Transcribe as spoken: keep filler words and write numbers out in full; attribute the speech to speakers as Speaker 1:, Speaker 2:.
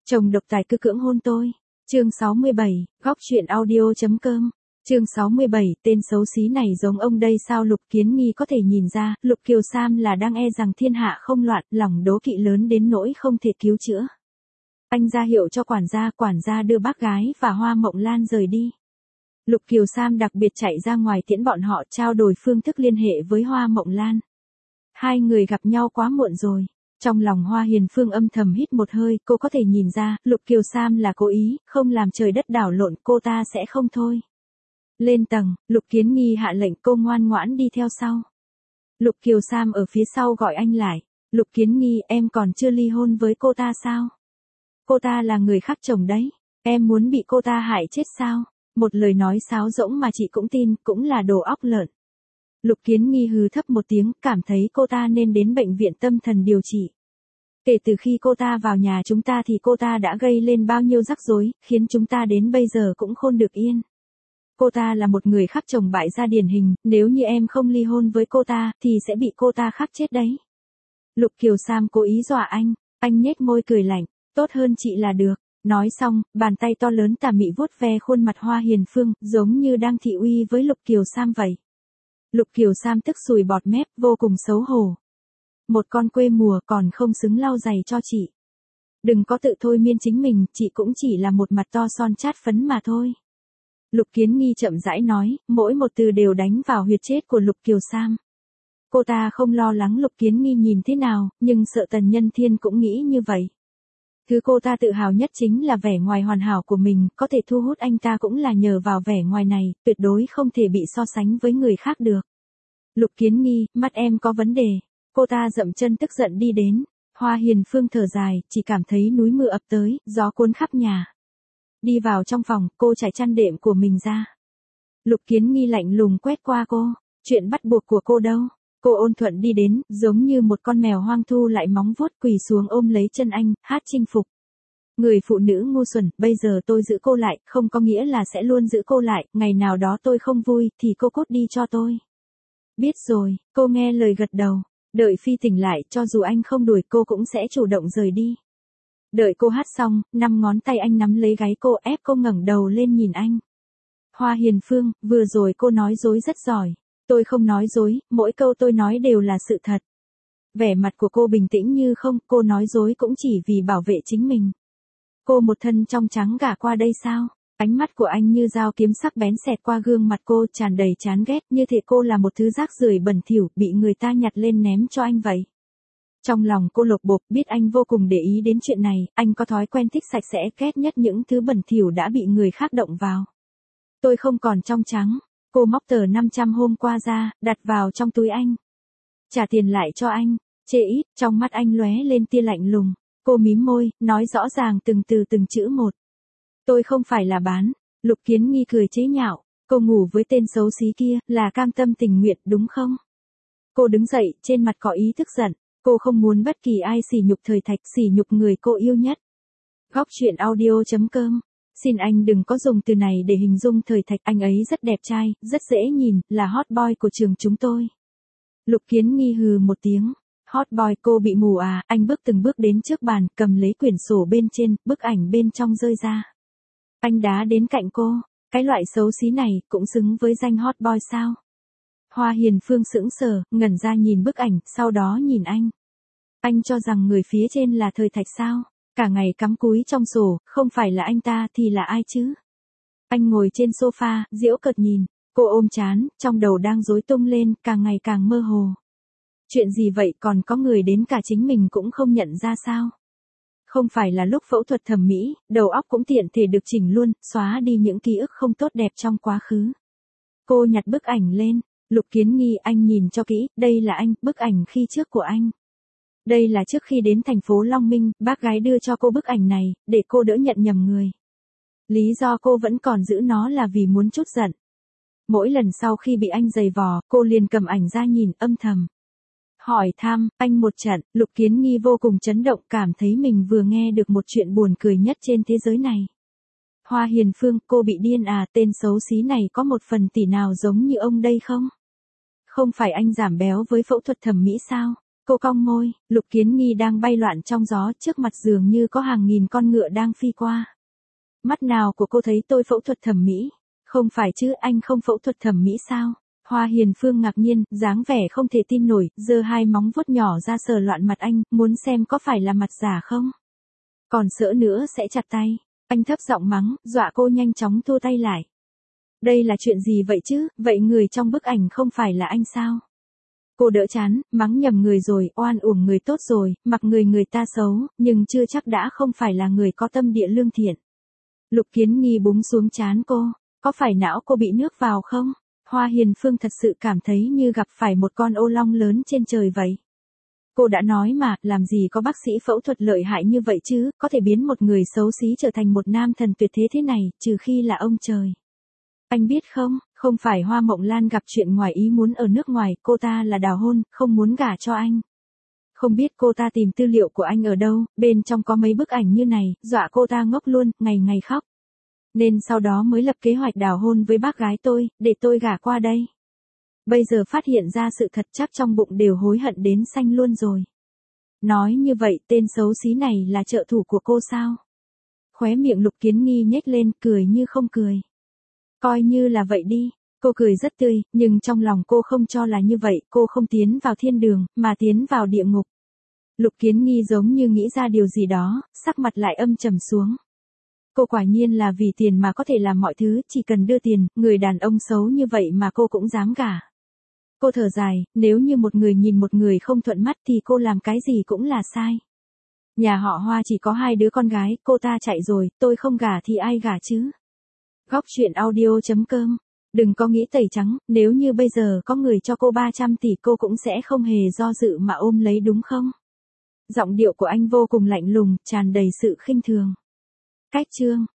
Speaker 1: Chồng độc tài cứ cưỡng hôn tôi. Chương sáu mươi bảy, góc truyện audio.com. Chương sáu mươi bảy, tên xấu xí này giống ông đây sao? Lục Kiến Nghi có thể nhìn ra, Lục Kiều Sam là đang e rằng thiên hạ không loạn, lòng đố kỵ lớn đến nỗi không thể cứu chữa. Anh ra hiệu cho quản gia, quản gia đưa bác gái và Hoa Mộng Lan rời đi. Lục Kiều Sam đặc biệt chạy ra ngoài tiễn bọn họ, trao đổi phương thức liên hệ với Hoa Mộng Lan. Hai người gặp nhau quá muộn rồi. Trong lòng Hoa Hiền Phương âm thầm hít một hơi, cô có thể nhìn ra, Lục Kiều Sam là cố ý, không làm trời đất đảo lộn, cô ta sẽ không thôi. Lên tầng, Lục Kiến Nghi hạ lệnh cô ngoan ngoãn đi theo sau. Lục Kiều Sam ở phía sau gọi anh lại. Lục Kiến Nghi, em còn chưa ly hôn với cô ta sao? Cô ta là người khác chồng đấy. Em muốn bị cô ta hại chết sao? Một lời nói sáo rỗng mà chị cũng tin, cũng là đồ óc lợn. Lục Kiến Nghi hừ thấp một tiếng, cảm thấy cô ta nên đến bệnh viện tâm thần điều trị. Kể từ khi cô ta vào nhà chúng ta thì cô ta đã gây lên bao nhiêu rắc rối, khiến chúng ta đến bây giờ cũng khôn được yên. Cô ta là một người khác chồng bại gia điển hình, nếu như em không ly hôn với cô ta, thì sẽ bị cô ta khắc chết đấy. Lục Kiều Sam cố ý dọa anh, anh nhếch môi cười lạnh, tốt hơn chị là được. Nói xong, bàn tay to lớn tà mị vuốt ve khuôn mặt Hoa Hiền Phương, giống như đang thị uy với Lục Kiều Sam vậy. Lục Kiều Sam tức sùi bọt mép, vô cùng xấu hổ. Một con quê mùa còn không xứng lau giày cho chị. Đừng có tự thôi miên chính mình, chị cũng chỉ là một mặt to son chát phấn mà thôi. Lục Kiến Nghi chậm rãi nói, mỗi một từ đều đánh vào huyệt chết của Lục Kiều Sam. Cô ta không lo lắng Lục Kiến Nghi nhìn thế nào, nhưng sợ Tần Nhân Thiên cũng nghĩ như vậy. Thứ cô ta tự hào nhất chính là vẻ ngoài hoàn hảo của mình, có thể thu hút anh ta cũng là nhờ vào vẻ ngoài này, tuyệt đối không thể bị so sánh với người khác được. Lục Kiến Nghi, mắt em có vấn đề. Cô ta dậm chân tức giận đi đến. Hoa Hiền Phương thở dài, chỉ cảm thấy núi mưa ập tới, gió cuốn khắp nhà. Đi vào trong phòng, cô trải chăn đệm của mình ra. Lục Kiến Nghi lạnh lùng quét qua cô. Chuyện bắt buộc của cô đâu? Cô ôn thuận đi đến, giống như một con mèo hoang thu lại móng vuốt quỳ xuống ôm lấy chân anh, hát chinh phục. Người phụ nữ ngu xuẩn, bây giờ tôi giữ cô lại, không có nghĩa là sẽ luôn giữ cô lại, ngày nào đó tôi không vui, thì cô cút đi cho tôi. Biết rồi, cô nghe lời gật đầu. Đợi Phi tỉnh lại, cho dù anh không đuổi cô cũng sẽ chủ động rời đi. Đợi cô hát xong, năm ngón tay anh nắm lấy gáy cô, ép cô ngẩng đầu lên nhìn anh. Hoa Hiền Phương, vừa rồi cô nói dối rất giỏi. Tôi không nói dối, mỗi câu tôi nói đều là sự thật. Vẻ mặt của cô bình tĩnh như không, cô nói dối cũng chỉ vì bảo vệ chính mình. Cô một thân trong trắng gả qua đây sao? Ánh mắt của anh như dao kiếm sắc bén xẹt qua gương mặt cô, tràn đầy chán ghét, như thể cô là một thứ rác rưởi bẩn thỉu, bị người ta nhặt lên ném cho anh vậy. Trong lòng cô lột bột, biết anh vô cùng để ý đến chuyện này, anh có thói quen thích sạch sẽ, ghét nhất những thứ bẩn thỉu đã bị người khác động vào. Tôi không còn trong trắng. Cô móc tờ năm trăm hôm qua ra, đặt vào trong túi anh. Trả tiền lại cho anh. Chê ít, trong mắt anh lóe lên tia lạnh lùng. Cô mím môi, nói rõ ràng từng từ từng chữ một. Tôi không phải là bán. Lục Kiến Nghi cười chế nhạo. Cô ngủ với tên xấu xí kia, là cam tâm tình nguyện đúng không? Cô đứng dậy, trên mặt có ý tức giận. Cô không muốn bất kỳ ai sỉ nhục Thời Thạch, sỉ nhục người cô yêu nhất. Góc truyện audio.com. Xin anh đừng có dùng từ này để hình dung Thời Thạch, anh ấy rất đẹp trai, rất dễ nhìn, là hot boy của trường chúng tôi. Lục Kiến Nghi hừ một tiếng. Hot boy, cô bị mù à? Anh bước từng bước đến trước bàn, cầm lấy quyển sổ bên trên, bức ảnh bên trong rơi ra. Anh đá đến cạnh cô. Cái loại xấu xí này, cũng xứng với danh hot boy sao? Hoa Hiền Phương sững sờ, ngẩn ra nhìn bức ảnh, sau đó nhìn anh. Anh cho rằng người phía trên là Thời Thạch sao? Cả ngày cắm cúi trong sổ, không phải là anh ta thì là ai chứ? Anh ngồi trên sofa, giễu cợt nhìn. Cô ôm trán, trong đầu đang rối tung lên, càng ngày càng mơ hồ. Chuyện gì vậy, còn có người đến cả chính mình cũng không nhận ra sao? Không phải là lúc phẫu thuật thẩm mỹ, đầu óc cũng tiện thể được chỉnh luôn, xóa đi những ký ức không tốt đẹp trong quá khứ. Cô nhặt bức ảnh lên. Lục Kiến Nghi, anh nhìn cho kỹ, đây là anh, bức ảnh khi trước của anh. Đây là trước khi đến thành phố Long Minh, bác gái đưa cho cô bức ảnh này, để cô đỡ nhận nhầm người. Lý do cô vẫn còn giữ nó là vì muốn trút giận. Mỗi lần sau khi bị anh giày vò, cô liền cầm ảnh ra nhìn, âm thầm. Hỏi thăm, anh một trận, Lục Kiến Nghi vô cùng chấn động, cảm thấy mình vừa nghe được một chuyện buồn cười nhất trên thế giới này. Hoa Hiền Phương, cô bị điên à, tên xấu xí này có một phần tỷ nào giống như ông đây không? Không phải anh giảm béo với phẫu thuật thẩm mỹ sao? Cô cong môi, Lục Kiến Nghi đang bay loạn trong gió, trước mặt dường như có hàng nghìn con ngựa đang phi qua. Mắt nào của cô thấy tôi phẫu thuật thẩm mỹ? Không phải chứ, anh không phẫu thuật thẩm mỹ sao? Hoa Hiền Phương ngạc nhiên, dáng vẻ không thể tin nổi, giơ hai móng vuốt nhỏ ra sờ loạn mặt anh, muốn xem có phải là mặt giả không? Còn sợ nữa sẽ chặt tay. Anh thấp giọng mắng, dọa cô nhanh chóng thua tay lại. Đây là chuyện gì vậy chứ, vậy người trong bức ảnh không phải là anh sao? Cô đỡ chán, mắng nhầm người rồi, oan uổng người tốt rồi, mặc người người ta xấu, nhưng chưa chắc đã không phải là người có tâm địa lương thiện. Lục Kiến Nghi búng xuống trán cô, có phải não cô bị nước vào không? Hoa Hiền Phương thật sự cảm thấy như gặp phải một con ô long lớn trên trời vậy. Cô đã nói mà, làm gì có bác sĩ phẫu thuật lợi hại như vậy chứ, có thể biến một người xấu xí trở thành một nam thần tuyệt thế thế này, trừ khi là ông trời. Anh biết không, không phải Hoa Mộng Lan gặp chuyện ngoài ý muốn ở nước ngoài, cô ta là đào hôn, không muốn gả cho anh. Không biết cô ta tìm tư liệu của anh ở đâu, bên trong có mấy bức ảnh như này, dọa cô ta ngốc luôn, ngày ngày khóc. Nên sau đó mới lập kế hoạch đào hôn với bác gái tôi, để tôi gả qua đây. Bây giờ phát hiện ra sự thật chắc trong bụng đều hối hận đến xanh luôn rồi. Nói như vậy tên xấu xí này là trợ thủ của cô sao? Khóe miệng Lục Kiến Nghi nhếch lên, cười như không cười. Coi như là vậy đi, cô cười rất tươi, nhưng trong lòng cô không cho là như vậy, cô không tiến vào thiên đường, mà tiến vào địa ngục. Lục Kiến Nghi giống như nghĩ ra điều gì đó, sắc mặt lại âm trầm xuống. Cô quả nhiên là vì tiền mà có thể làm mọi thứ, chỉ cần đưa tiền, người đàn ông xấu như vậy mà cô cũng dám gả. Cô thở dài, nếu như một người nhìn một người không thuận mắt thì cô làm cái gì cũng là sai. Nhà họ Hoa chỉ có hai đứa con gái, cô ta chạy rồi, tôi không gả thì ai gả chứ? Góc truyện audio chấm com. Đừng có nghĩ tẩy trắng, nếu như bây giờ có người cho cô ba trăm tỷ cô cũng sẽ không hề do dự mà ôm lấy đúng không? Giọng điệu của anh vô cùng lạnh lùng, tràn đầy sự khinh thường. Cách chương